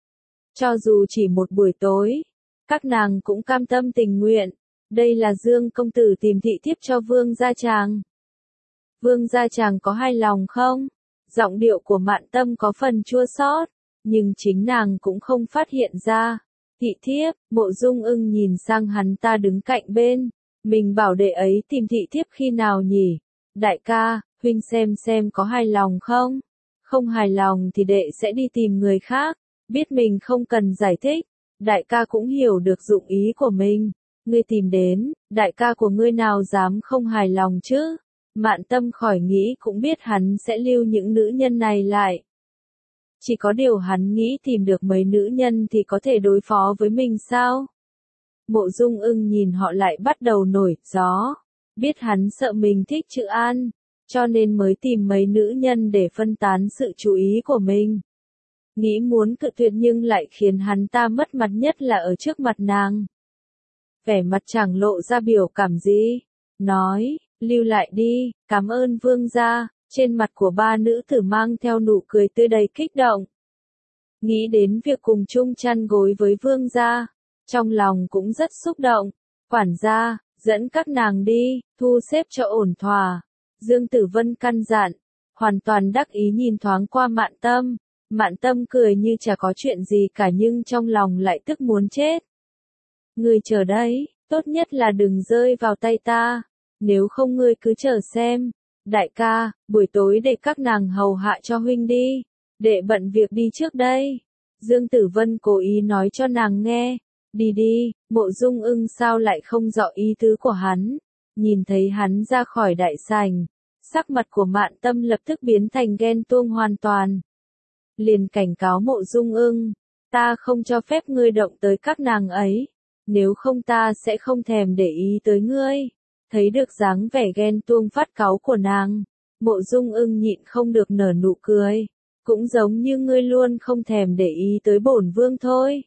Cho dù chỉ một buổi tối, các nàng cũng cam tâm tình nguyện. Đây là Dương công tử tìm thị thiếp cho vương gia chàng. Vương gia chàng có hài lòng không? Giọng điệu của Mạn Tâm có phần chua xót, nhưng chính nàng cũng không phát hiện ra. Thị thiếp, Mộ Dung Ưng nhìn sang hắn ta đứng cạnh bên. Mình bảo đệ ấy tìm thị thiếp khi nào nhỉ? Đại ca, huynh xem xem có hài lòng không? Không hài lòng thì đệ sẽ đi tìm người khác. Biết mình không cần giải thích. Đại ca cũng hiểu được dụng ý của mình. Ngươi tìm đến, đại ca của ngươi nào dám không hài lòng chứ? Mạn Tâm khỏi nghĩ cũng biết hắn sẽ lưu những nữ nhân này lại. Chỉ có điều hắn nghĩ tìm được mấy nữ nhân thì có thể đối phó với mình sao? Mộ Dung Ưng nhìn họ lại bắt đầu nổi gió. Biết hắn sợ mình thích chữ An, cho nên mới tìm mấy nữ nhân để phân tán sự chú ý của mình. Nghĩ muốn cự tuyệt nhưng lại khiến hắn ta mất mặt, nhất là ở trước mặt nàng. Vẻ mặt chẳng lộ ra biểu cảm gì. Nói, lưu lại đi, cảm ơn vương gia. Trên mặt của ba nữ tử mang theo nụ cười tươi đầy kích động. Nghĩ đến việc cùng chung chăn gối với vương gia, trong lòng cũng rất xúc động. Quản gia, dẫn các nàng đi, thu xếp cho ổn thỏa. Dương Tử Vân căn dặn, hoàn toàn đắc ý nhìn thoáng qua Mạn Tâm. Mạn Tâm cười như chả có chuyện gì cả nhưng trong lòng lại tức muốn chết. Ngươi chờ đấy, tốt nhất là đừng rơi vào tay ta. Nếu không ngươi cứ chờ xem. Đại ca, buổi tối để các nàng hầu hạ cho huynh đi. Đệ bận việc đi trước đây. Dương Tử Vân cố ý nói cho nàng nghe. Đi đi, Mộ Dung Ưng sao lại không rõ ý tứ của hắn. Nhìn thấy hắn ra khỏi đại sảnh, sắc mặt của Mạn Tâm lập tức biến thành ghen tuông hoàn toàn. Liền cảnh cáo Mộ Dung Ưng, ta không cho phép ngươi động tới các nàng ấy. Nếu không ta sẽ không thèm để ý tới ngươi. Thấy được dáng vẻ ghen tuông phát cáu của nàng, Mộ Dung Ưng nhịn không được nở nụ cười. Cũng giống như ngươi luôn không thèm để ý tới bổn vương thôi.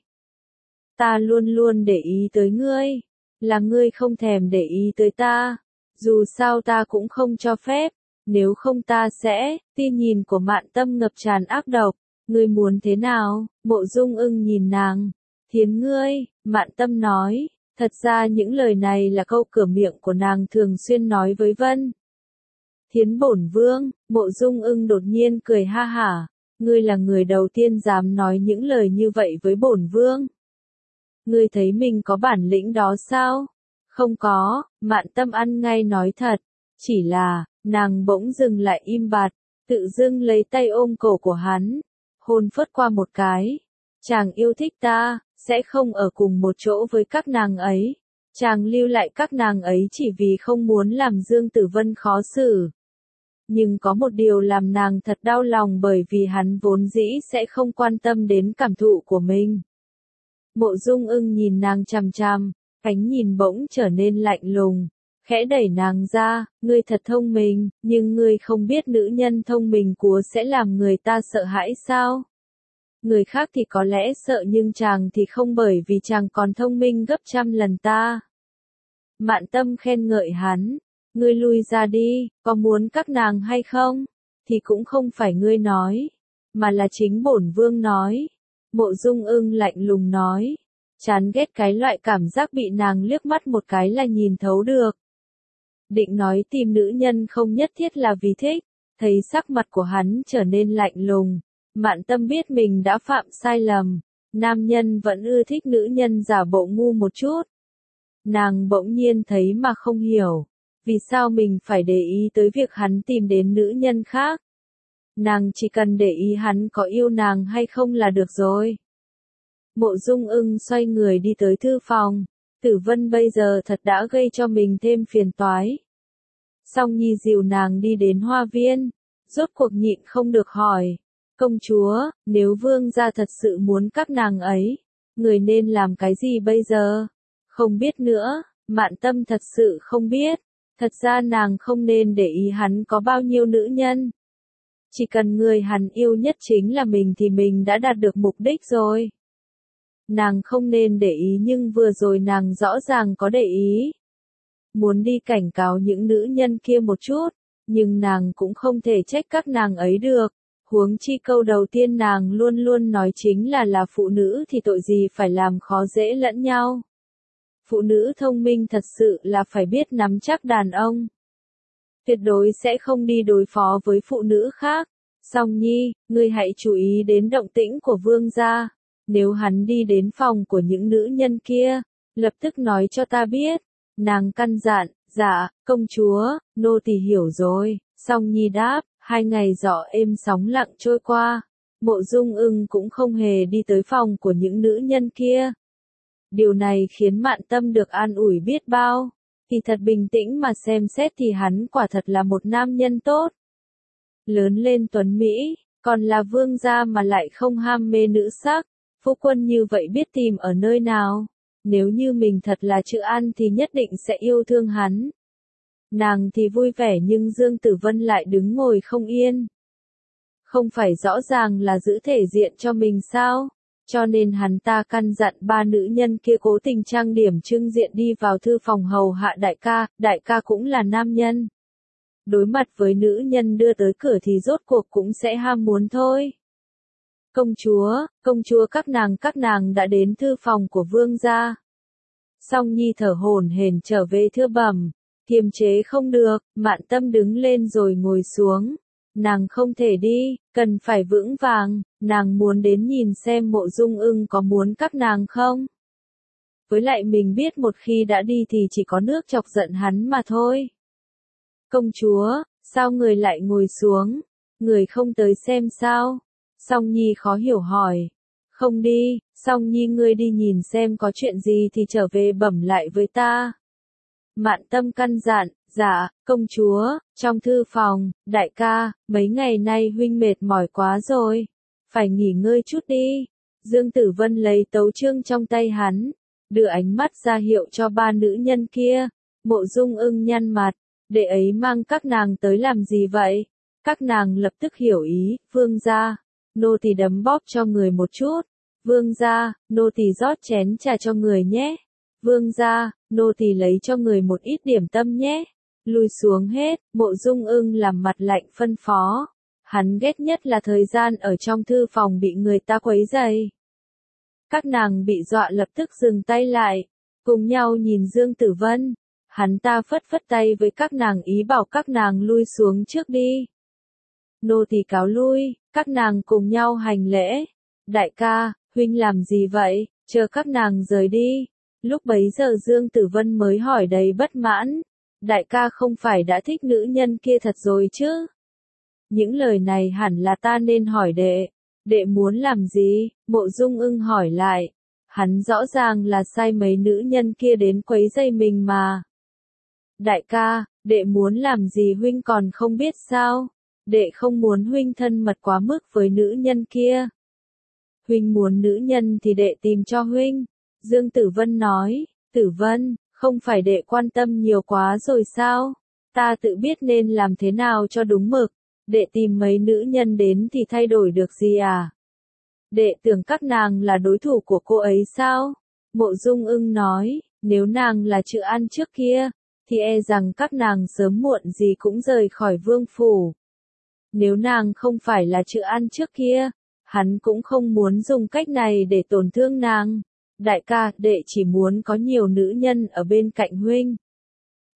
Ta luôn luôn để ý tới ngươi. Là ngươi không thèm để ý tới ta. Dù sao ta cũng không cho phép. Nếu không ta sẽ, tin nhìn của Mạn Tâm ngập tràn ác độc. Ngươi muốn thế nào? Mộ Dung Ưng nhìn nàng. Thiến ngươi, Mạn Tâm nói. Thật ra những lời này là câu cửa miệng của nàng thường xuyên nói với Vân. Thiến bổn vương, Mộ Dung Ưng đột nhiên cười ha hả. Ngươi là người đầu tiên dám nói những lời như vậy với bổn vương. Ngươi thấy mình có bản lĩnh đó sao? Không có, Mạn Tâm ăn ngay nói thật. Chỉ là, nàng bỗng dừng lại im bặt, tự dưng lấy tay ôm cổ của hắn. Hôn phớt qua một cái. Chàng yêu thích ta, sẽ không ở cùng một chỗ với các nàng ấy. Chàng lưu lại các nàng ấy chỉ vì không muốn làm Dương Tử Vân khó xử. Nhưng có một điều làm nàng thật đau lòng bởi vì hắn vốn dĩ sẽ không quan tâm đến cảm thụ của mình. Mộ Dung Ưng nhìn nàng chằm chằm, ánh nhìn bỗng trở nên lạnh lùng, khẽ đẩy nàng ra, ngươi thật thông minh, nhưng ngươi không biết nữ nhân thông minh của sẽ làm người ta sợ hãi sao? Người khác thì có lẽ sợ nhưng chàng thì không, bởi vì chàng còn thông minh gấp trăm lần ta. Mạn Tâm khen ngợi hắn, ngươi lui ra đi, có muốn các nàng hay không? Thì cũng không phải ngươi nói, mà là chính bổn vương nói. Mộ Dung Ưng lạnh lùng nói, chán ghét cái loại cảm giác bị nàng liếc mắt một cái là nhìn thấu được. định nói tìm nữ nhân không nhất thiết là vì thích, thấy sắc mặt của hắn trở nên lạnh lùng, Mạn Tâm biết mình đã phạm sai lầm, nam nhân vẫn ưa thích nữ nhân giả bộ ngu một chút. Nàng bỗng nhiên thấy mà không hiểu, vì sao mình phải để ý tới việc hắn tìm đến nữ nhân khác. Nàng chỉ cần để ý hắn có yêu nàng hay không là được rồi. Mộ Dung Ưng xoay người đi tới thư phòng, Tử Vân bây giờ thật đã gây cho mình thêm phiền toái. Song Nhi dìu nàng đi đến hoa viên, rốt cuộc nhịn không được hỏi, công chúa, nếu vương gia thật sự muốn các nàng ấy, người nên làm cái gì bây giờ? Không biết nữa, Mạn Tâm thật sự không biết, thật ra nàng không nên để ý hắn có bao nhiêu nữ nhân. Chỉ cần người hắn yêu nhất chính là mình thì mình đã đạt được mục đích rồi. Nàng không nên để ý nhưng vừa rồi nàng rõ ràng có để ý. Muốn đi cảnh cáo những nữ nhân kia một chút, nhưng nàng cũng không thể trách các nàng ấy được. Huống chi câu đầu tiên nàng luôn luôn nói chính là là phụ nữ thì tội gì phải làm khó dễ lẫn nhau. Phụ nữ thông minh thật sự là phải biết nắm chắc đàn ông. Tuyệt đối sẽ không đi đối phó với phụ nữ khác. Song Nhi, ngươi hãy chú ý đến động tĩnh của vương gia. Nếu hắn đi đến phòng của những nữ nhân kia, lập tức nói cho ta biết. Nàng căn dặn, dạ, công chúa, nô tỳ hiểu rồi. Song Nhi đáp, hai ngày gió êm sóng lặng trôi qua. Mộ Dung Ưng cũng không hề đi tới phòng của những nữ nhân kia. Điều này khiến Mạn Tâm được an ủi biết bao. Thì thật bình tĩnh mà xem xét thì hắn quả thật là một nam nhân tốt. Lớn lên tuấn Mỹ, còn là vương gia mà lại không ham mê nữ sắc. Phu quân như vậy biết tìm ở nơi nào. Nếu như mình thật là chữ An thì nhất định sẽ yêu thương hắn. Nàng thì vui vẻ nhưng Dương Tử Vân lại đứng ngồi không yên. Không phải rõ ràng là giữ thể diện cho mình sao? Cho nên hắn ta căn dặn ba nữ nhân kia cố tình trang điểm trưng diện đi vào thư phòng hầu hạ đại ca, đại ca cũng là nam nhân. Đối mặt với nữ nhân đưa tới cửa thì rốt cuộc cũng sẽ ham muốn thôi. Công chúa, công chúa các nàng các nàng đã đến thư phòng của vương gia. Song Nhi thở hổn hển trở về thưa bẩm, kiềm chế không được, Mạn Tâm đứng lên rồi ngồi xuống. Nàng không thể đi, cần phải vững vàng, nàng muốn đến nhìn xem Mộ Dung Ưng có muốn các nàng không. Với lại mình biết một khi đã đi thì chỉ có nước chọc giận hắn mà thôi. Công chúa, sao người lại ngồi xuống, người không tới xem sao? Song Nhi khó hiểu hỏi. Không đi, Song Nhi ngươi đi nhìn xem có chuyện gì thì trở về bẩm lại với ta. Mạn Tâm căn dặn, dạ, công chúa, trong thư phòng, đại ca, mấy ngày nay huynh mệt mỏi quá rồi, phải nghỉ ngơi chút đi. Dương Tử Vân lấy tấu chương trong tay hắn, đưa ánh mắt ra hiệu cho ba nữ nhân kia. Mộ Dung Ưng nhăn mặt, đệ ấy mang các nàng tới làm gì vậy? Các nàng lập tức hiểu ý, vương gia, nô tỳ đấm bóp cho người một chút. Vương gia, nô tỳ rót chén trà cho người nhé. Vương gia, nô tỳ lấy cho người một ít điểm tâm nhé. Lùi xuống hết, Mộ Dung Ưng làm mặt lạnh phân phó. Hắn ghét nhất là thời gian ở trong thư phòng bị người ta quấy rầy. Các nàng bị dọa lập tức dừng tay lại, cùng nhau nhìn Dương Tử Vân. Hắn ta phất phất tay với các nàng ý bảo các nàng lui xuống trước đi. Nô tỳ cáo lui, các nàng cùng nhau hành lễ. Đại ca, huynh làm gì vậy, chờ các nàng rời đi. Lúc bấy giờ Dương Tử Vân mới hỏi đầy bất mãn. Đại ca không phải đã thích nữ nhân kia thật rồi chứ? Những lời này hẳn là ta nên hỏi đệ. Đệ muốn làm gì? Mộ Dung Ưng hỏi lại. Hắn rõ ràng là sai mấy nữ nhân kia đến quấy rầy mình mà. Đại ca, đệ muốn làm gì huynh còn không biết sao? Đệ không muốn huynh thân mật quá mức với nữ nhân kia. Huynh muốn nữ nhân thì đệ tìm cho huynh. Dương Tử Vân nói, Tử Vân, không phải đệ quan tâm nhiều quá rồi sao? Ta tự biết nên làm thế nào cho đúng mực. Đệ tìm mấy nữ nhân đến thì thay đổi được gì à? Đệ tưởng các nàng là đối thủ của cô ấy sao? Mộ Dung Ưng nói, nếu nàng là Trự An trước kia, thì e rằng các nàng sớm muộn gì cũng rời khỏi vương phủ. Nếu nàng không phải là Trự An trước kia, hắn cũng không muốn dùng cách này để tổn thương nàng. Đại ca, đệ chỉ muốn có nhiều nữ nhân ở bên cạnh huynh.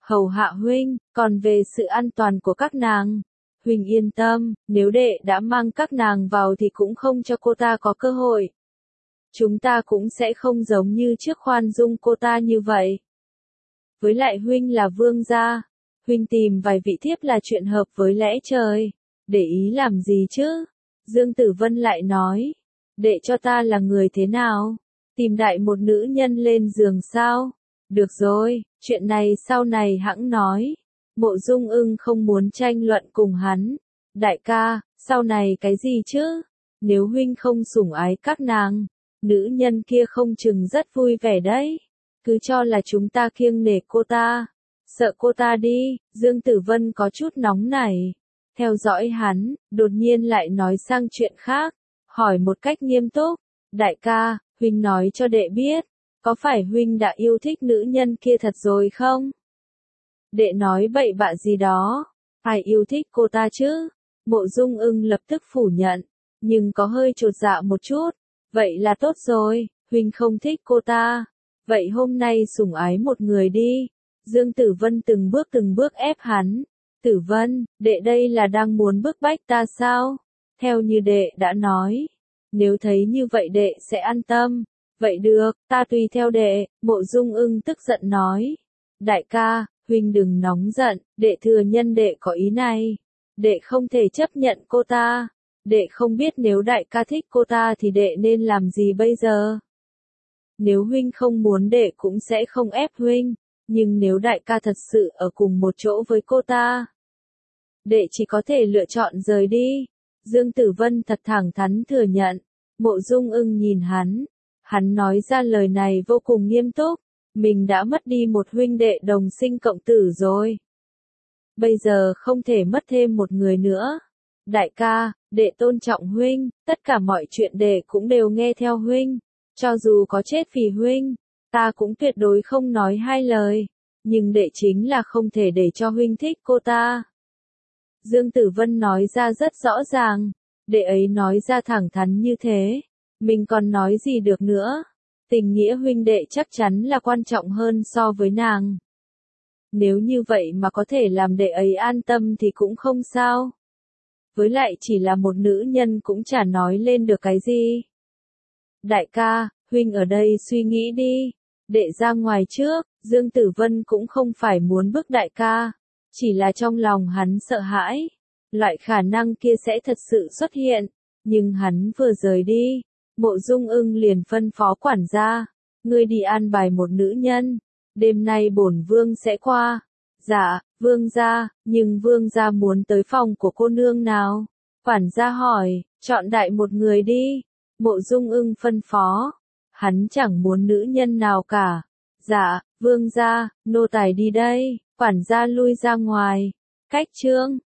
hầu hạ huynh, còn về sự an toàn của các nàng, huynh yên tâm, nếu đệ đã mang các nàng vào thì cũng không cho cô ta có cơ hội. Chúng ta cũng sẽ không giống như trước khoan dung cô ta như vậy. Với lại huynh là vương gia, huynh tìm vài vị thiếp là chuyện hợp với lẽ trời, để ý làm gì chứ? Dương Tử Vân lại nói, đệ cho ta là người thế nào? Tìm đại một nữ nhân lên giường sao? Được rồi, chuyện này sau này hẵng nói. Mộ Dung Ưng không muốn tranh luận cùng hắn. Đại ca, sau này cái gì chứ? Nếu huynh không sủng ái các nàng, nữ nhân kia không chừng rất vui vẻ đấy. Cứ cho là chúng ta kiêng nể cô ta. Sợ cô ta đi, Dương Tử Vân có chút nóng nảy. Theo dõi hắn, đột nhiên lại nói sang chuyện khác. Hỏi một cách nghiêm túc. Đại ca, huynh nói cho đệ biết. Có phải huynh đã yêu thích nữ nhân kia thật rồi không? Đệ nói bậy bạ gì đó. Ai yêu thích cô ta chứ? Mộ Dung Ưng lập tức phủ nhận. Nhưng có hơi chột dạ một chút. Vậy là tốt rồi, huynh không thích cô ta. Vậy hôm nay sủng ái một người đi. Dương Tử Vân từng bước từng bước ép hắn. Tử Vân, đệ đây là đang muốn bức bách ta sao? Theo như đệ đã nói. Nếu thấy như vậy đệ sẽ an tâm. Vậy được, ta tùy theo đệ, Mộ Dung Ưng tức giận nói. Đại ca, huynh đừng nóng giận, đệ thừa nhân đệ có ý này. Đệ không thể chấp nhận cô ta. Đệ không biết nếu đại ca thích cô ta thì đệ nên làm gì bây giờ. Nếu huynh không muốn đệ cũng sẽ không ép huynh. Nhưng nếu đại ca thật sự ở cùng một chỗ với cô ta, đệ chỉ có thể lựa chọn rời đi. Dương Tử Vân thật thẳng thắn thừa nhận. Mộ Dung Ưng nhìn hắn. Hắn nói ra lời này vô cùng nghiêm túc. Mình đã mất đi một huynh đệ đồng sinh cộng tử rồi. Bây giờ không thể mất thêm một người nữa. Đại ca, đệ tôn trọng huynh, tất cả mọi chuyện đệ cũng đều nghe theo huynh. Cho dù có chết vì huynh, ta cũng tuyệt đối không nói hai lời. Nhưng đệ chính là không thể để cho huynh thích cô ta. Dương Tử Vân nói ra rất rõ ràng. Đệ ấy nói ra thẳng thắn như thế. Mình còn nói gì được nữa. Tình nghĩa huynh đệ chắc chắn là quan trọng hơn so với nàng. Nếu như vậy mà có thể làm đệ ấy an tâm thì cũng không sao. Với lại chỉ là một nữ nhân cũng chả nói lên được cái gì. Đại ca, huynh ở đây suy nghĩ đi. Đệ ra ngoài trước, Dương Tử Vân cũng không phải muốn bức đại ca. Chỉ là trong lòng hắn sợ hãi. Loại khả năng kia sẽ thật sự xuất hiện. Nhưng hắn vừa rời đi. Mộ Dung Ưng liền phân phó quản gia. Ngươi đi an bài một nữ nhân. Đêm nay bổn vương sẽ qua. Dạ, vương gia, nhưng vương gia muốn tới phòng của cô nương nào? Quản gia hỏi, chọn đại một người đi. Mộ Dung Ưng phân phó. Hắn chẳng muốn nữ nhân nào cả. Dạ, vương gia, nô tài đi đây. Quản gia lui ra ngoài. Cách chương